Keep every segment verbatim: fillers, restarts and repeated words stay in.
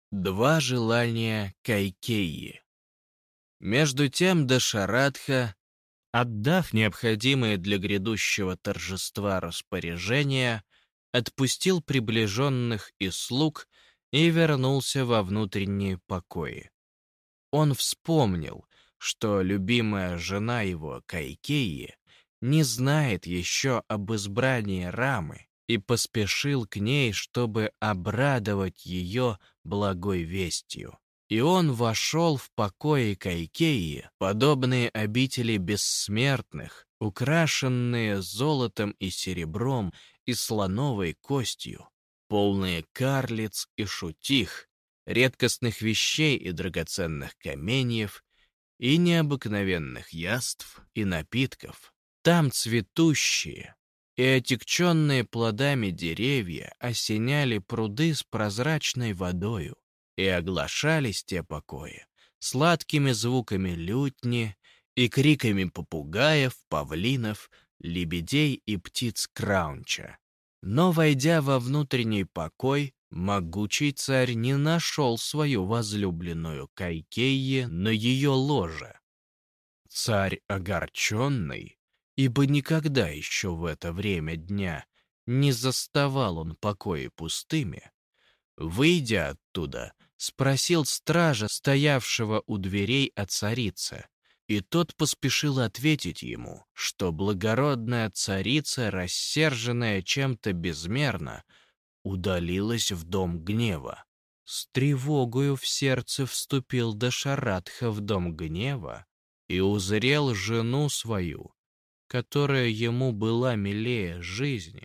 Два желания Кайкейи. Между тем Дашарадха, отдав необходимые для грядущего торжества распоряжения, отпустил приближенных и слуг и вернулся во внутренние покои. Он вспомнил, что любимая жена его, Кайкейи, не знает еще об избрании Рамы, и поспешил к ней, чтобы обрадовать ее благой вестью. И он вошел в покои Кайкеи, подобные обители бессмертных, украшенные золотом и серебром и слоновой костью, полные карлиц и шутих, редкостных вещей и драгоценных каменьев, и необыкновенных яств и напитков. Там цветущие и отягченные плодами деревья осеняли пруды с прозрачной водою, и оглашались те покои сладкими звуками лютни и криками попугаев, павлинов, лебедей и птиц краунча. Но, войдя во внутренний покой, могучий царь не нашел свою возлюбленную Кайкейи на ее ложе. Царь огорченный, ибо никогда еще в это время дня не заставал он покои пустыми, выйдя оттуда, спросил стража, стоявшего у дверей о царице, и тот поспешил ответить ему, что благородная царица, рассерженная чем-то безмерно, удалилась в дом гнева. С тревогою в сердце вступил Дашарадха в дом гнева и узрел жену свою, которая ему была милее жизни,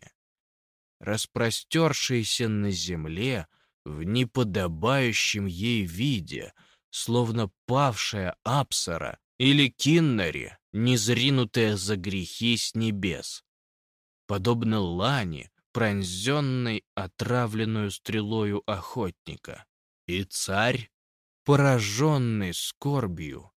распростершейся на земле в неподобающем ей виде, словно павшая Апсара или Киннари, незринутая за грехи с небес, подобно лани, пронзенной отравленную стрелою охотника. И царь, пораженный скорбью,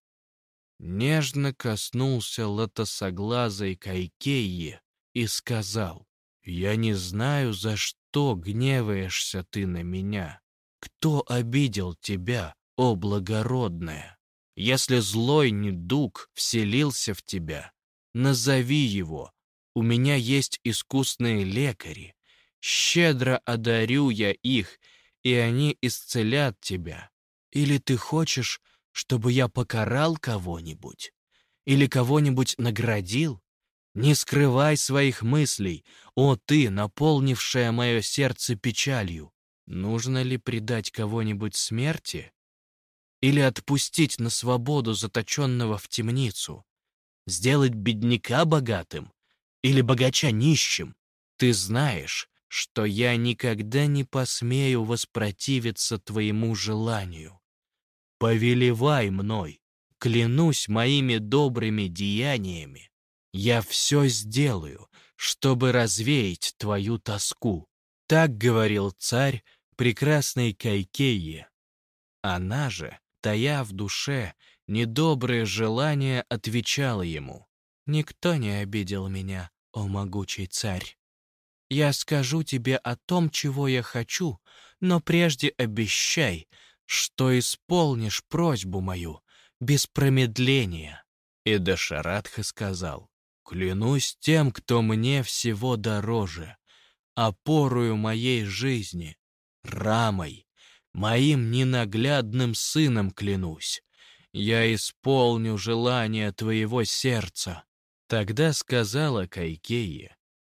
нежно коснулся лотосоглазой Кайкейи и сказал: «Я не знаю, за что гневаешься ты на меня. Кто обидел тебя, о благородная? Если злой недуг вселился в тебя, назови его. У меня есть искусные лекари. Щедро одарю я их, и они исцелят тебя. Или ты хочешь, чтобы я покарал кого-нибудь? Или кого-нибудь наградил? Не скрывай своих мыслей, о ты, наполнившая мое сердце печалью. Нужно ли предать кого-нибудь смерти? Или отпустить на свободу заточенного в темницу? Сделать бедняка богатым? Или богача нищим? Ты знаешь, что я никогда не посмею воспротивиться твоему желанию. Повелевай мной, клянусь моими добрыми деяниями. Я все сделаю, чтобы развеять твою тоску». Так говорил царь прекрасной Кайкейи. Она же, тая в душе недобрые желания, отвечала ему: «Никто не обидел меня, о могучий царь. Я скажу тебе о том, чего я хочу, но прежде обещай, что исполнишь просьбу мою без промедления». И Дашарадха сказал: «Клянусь тем, кто мне всего дороже, опорою моей жизни, Рамой, моим ненаглядным сыном клянусь. Я исполню желание твоего сердца». Тогда сказала Кайкейи,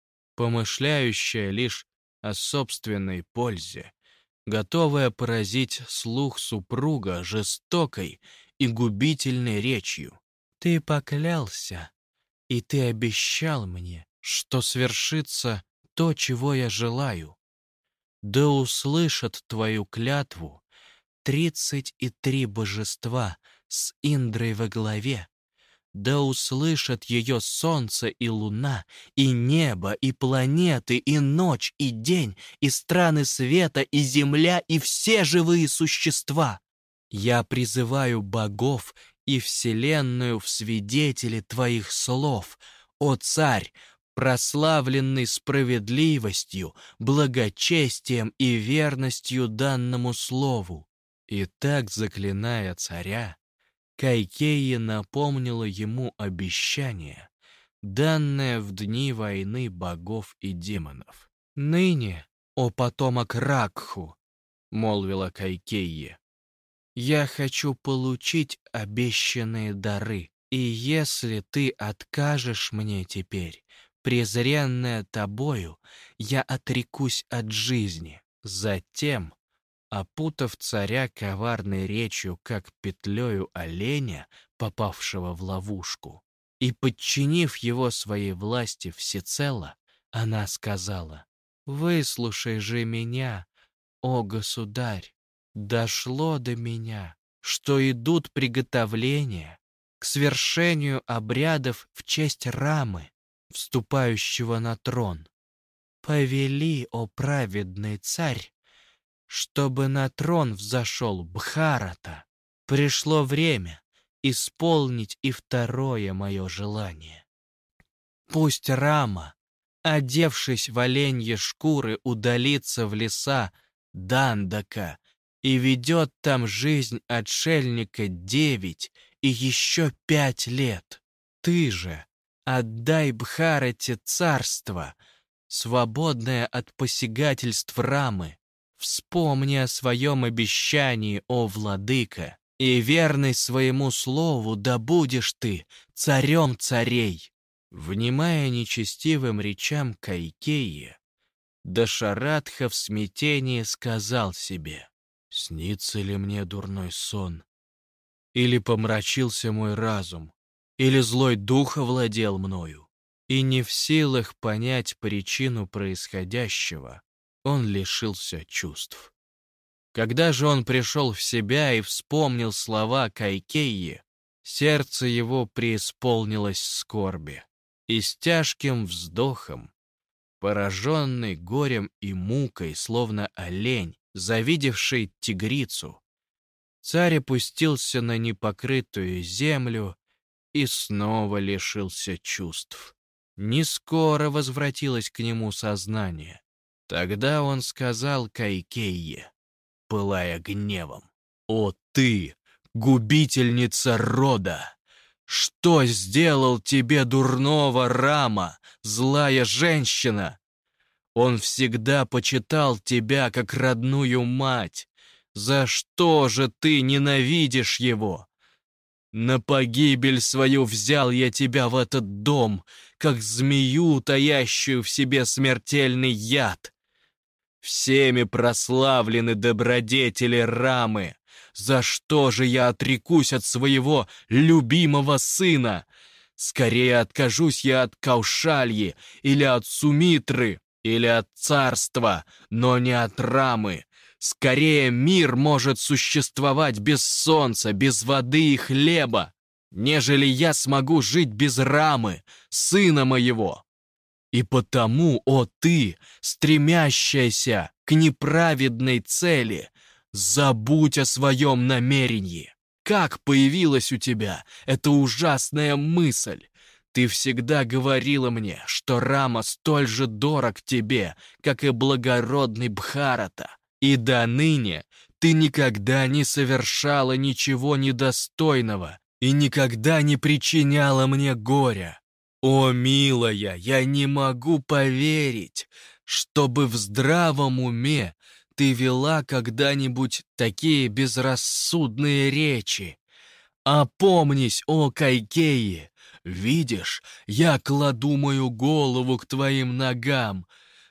помышляющая лишь о собственной пользе, готовая поразить слух супруга жестокой и губительной речью: «Ты поклялся, и ты обещал мне, что свершится то, чего я желаю. Да услышат твою клятву тридцать и три божества с Индрой во главе. Да услышат ее солнце и луна, и небо, и планеты, и ночь, и день, и страны света, и земля, и все живые существа. Я призываю богов и вселенную в свидетели твоих слов, о царь, прославленный справедливостью, благочестием и верностью данному слову. И так, заклиная царя, Кайкейи напомнила ему обещание, данное в дни войны богов и демонов. «Ныне, о потомок Ракху», — молвила Кайкейи, — «я хочу получить обещанные дары, и если ты откажешь мне теперь, презренная тобою, я отрекусь от жизни». Затем, опутав царя коварной речью, как петлею оленя, попавшего в ловушку, и подчинив его своей власти всецело, она сказала: «Выслушай же меня, о государь, дошло до меня, что идут приготовления к свершению обрядов в честь Рамы, вступающего на трон. Повели, о праведный царь, чтобы на трон взошел Бхарата. Пришло время исполнить и второе мое желание. Пусть Рама, одевшись в оленьи шкуры, удалится в леса Дандака и ведет там жизнь отшельника девять и еще пять лет. Ты же отдай Бхарате царство, свободное от посягательств Рамы. Вспомни о своем обещании, о владыка, и верный своему слову да будешь ты царем царей». Внимая нечестивым речам Кайкеи, Дашаратха в смятении сказал себе: «Снится ли мне дурной сон? Или помрачился мой разум? Или злой дух овладел мною?» И не в силах понять причину происходящего, он лишился чувств. Когда же он пришел в себя и вспомнил слова Кайкеи, сердце его преисполнилось скорби, и с тяжким вздохом, пораженный горем и мукой, словно олень, завидевший тигрицу, царь опустился на непокрытую землю и снова лишился чувств. Не скоро возвратилось к нему сознание. Тогда он сказал Кайкейе, пылая гневом: «О ты, губительница рода! Что сделал тебе дурного Рама, злая женщина? Он всегда почитал тебя как родную мать. За что же ты ненавидишь его? На погибель свою взял я тебя в этот дом, как змею, таящую в себе смертельный яд. Всеми прославлены добродетели Рамы. За что же я отрекусь от своего любимого сына? Скорее откажусь я от Каушальи или от Сумитры, или от царства, но не от Рамы. Скорее мир может существовать без солнца, без воды и хлеба, нежели я смогу жить без Рамы, сына моего. И потому, о ты, стремящаяся к неправедной цели, забудь о своем намерении. Как появилась у тебя эта ужасная мысль? Ты всегда говорила мне, что Рама столь же дорог тебе, как и благородный Бхарата. И до ныне ты никогда не совершала ничего недостойного и никогда не причиняла мне горя. О, милая, я не могу поверить, чтобы в здравом уме ты вела когда-нибудь такие безрассудные речи. Опомнись, о Кайкеи, видишь, я кладу мою голову к твоим ногам.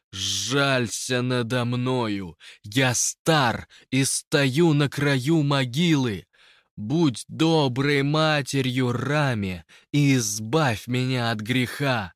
Жалься надо мною, я стар и стою на краю могилы. Будь доброй матерью Раме и избавь меня от греха».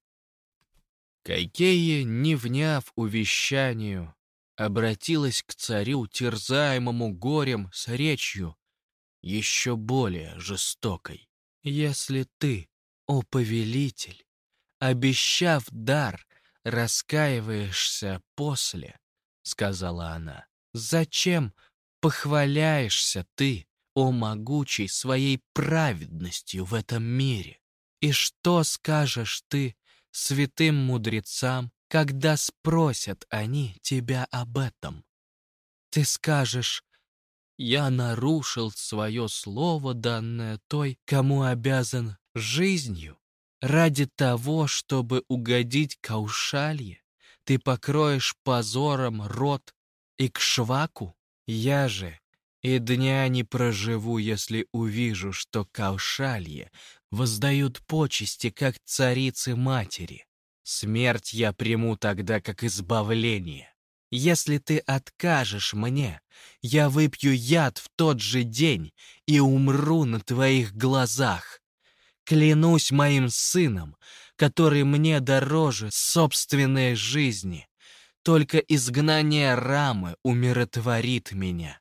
Кайкея, не вняв увещанию, обратилась к царю, терзаемому горем, с речью еще более жестокой. «Если ты, о повелитель, обещав дар, раскаиваешься после, — сказала она, — зачем похваляешься ты, о могучий, своей праведностью в этом мире? И что скажешь ты святым мудрецам, когда спросят они тебя об этом? Ты скажешь: Я нарушил свое слово, данное той, кому обязан жизнью. Ради того, чтобы угодить Каушалье, ты покроешь позором рот Икшваку? Я же и дня не проживу, если увижу, что Каушалье воздают почести, как царицы-матери. Смерть я приму тогда как избавление. Если ты откажешь мне, я выпью яд в тот же день и умру на твоих глазах. Клянусь моим сыном, который мне дороже собственной жизни. Только изгнание Рамы умиротворит меня».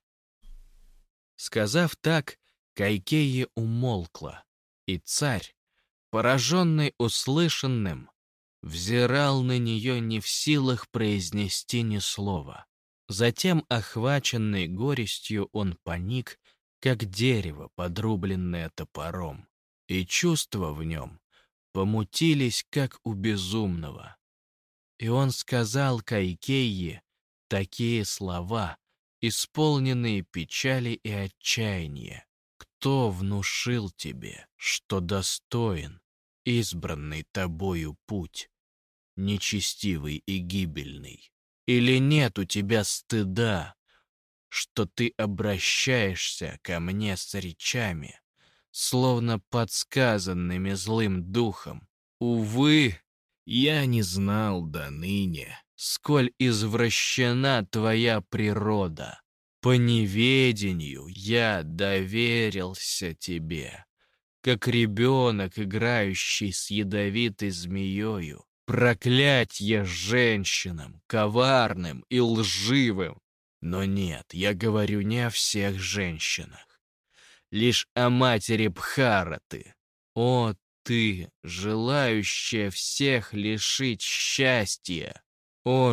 Сказав так, Кайкеи умолкла, и царь, пораженный услышанным, взирал на нее не в силах произнести ни слова. Затем, охваченный горестью, он поник, как дерево, подрубленное топором, и чувства в нем помутились, как у безумного. И он сказал Кайкейе такие слова, исполненные печали и отчаяния: «Кто внушил тебе, что достоин избранный тобою путь, нечестивый и гибельный? Или нет у тебя стыда, что ты обращаешься ко мне с речами, словно подсказанными злым духом? Увы, я не знал до ныне, сколь извращена твоя природа. По неведению я доверился тебе, как ребенок, играющий с ядовитой змеёю. Проклятье женщинам, коварным и лживым. Но нет, я говорю не о всех женщинах, лишь о матери Бхараты. О, ты, желающая всех лишить счастья! О,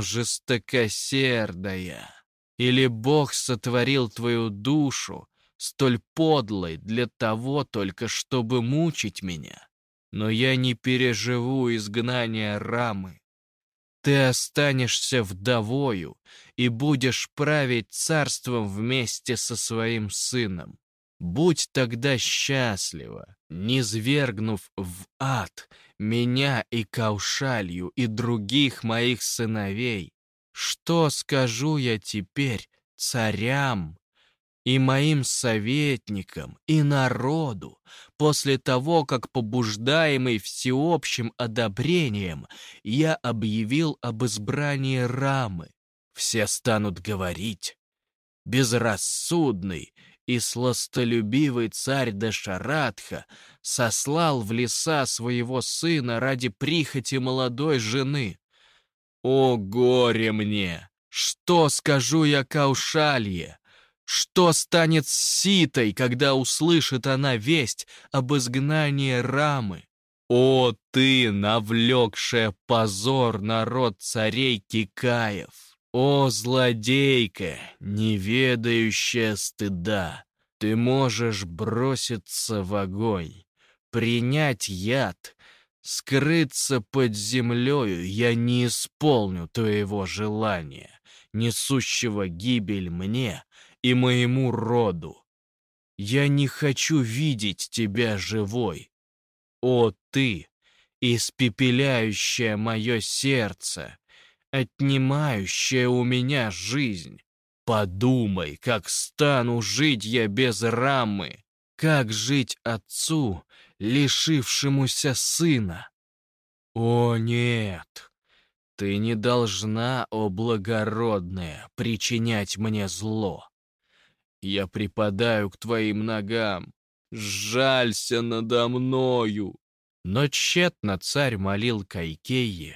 жестокосердая! Или Бог сотворил твою душу столь подлой для того только, чтобы мучить меня? Но я не переживу изгнания Рамы. Ты останешься вдовою и будешь править царством вместе со своим сыном. Будь тогда счастлива, низвергнув в ад меня и Каушалью и других моих сыновей. Что скажу я теперь царям и моим советникам, и народу, после того, как, побуждаемый всеобщим одобрением, я объявил об избрании Рамы? Все станут говорить: безрассудный и сластолюбивый царь Дашаратха сослал в леса своего сына ради прихоти молодой жены. О, горе мне! Что скажу я Каушалье? Что станет с Ситой, когда услышит она весть об изгнании Рамы? О, ты, навлекшая позор на род царей Кикаев! О, злодейка, не ведающая стыда! Ты можешь броситься в огонь, принять яд, скрыться под землею. Я не исполню твоего желания, несущего гибель мне и моему роду. Я не хочу видеть тебя живой. О, ты, испепеляющая мое сердце, отнимающая у меня жизнь! Подумай, как стану жить я без Рамы, как жить отцу, лишившемуся сына. О, нет! Ты не должна, о благородная, причинять мне зло. Я припадаю к твоим ногам. Сжалься надо мною. Но тщетно царь молил Кайкейе.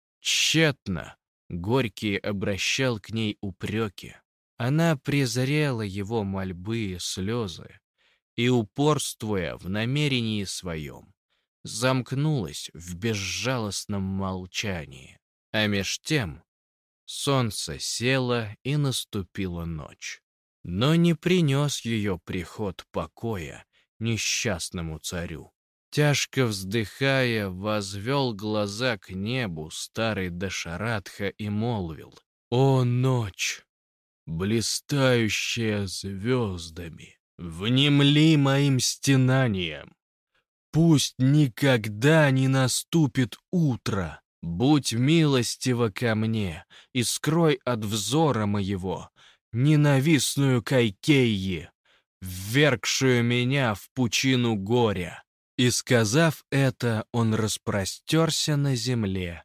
Тщетно Горький обращал к ней упреки. Она презрела его мольбы и слезы и, упорствуя в намерении своем, замкнулась в безжалостном молчании. А меж тем солнце село, и наступила ночь. Но не принес ее приход покоя несчастному царю. Тяжко вздыхая, возвел глаза к небу старый Дашаратха и молвил: «О, ночь! блистающая звездами, внемли моим стенаниям. Пусть никогда не наступит утро. Будь милостива ко мне и скрой от взора моего ненавистную Кайкейи, ввергшую меня в пучину горя». И, сказав это, он распростерся на земле,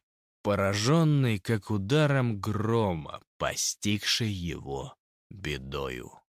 пораженный, как ударом грома, постигшей его бедою.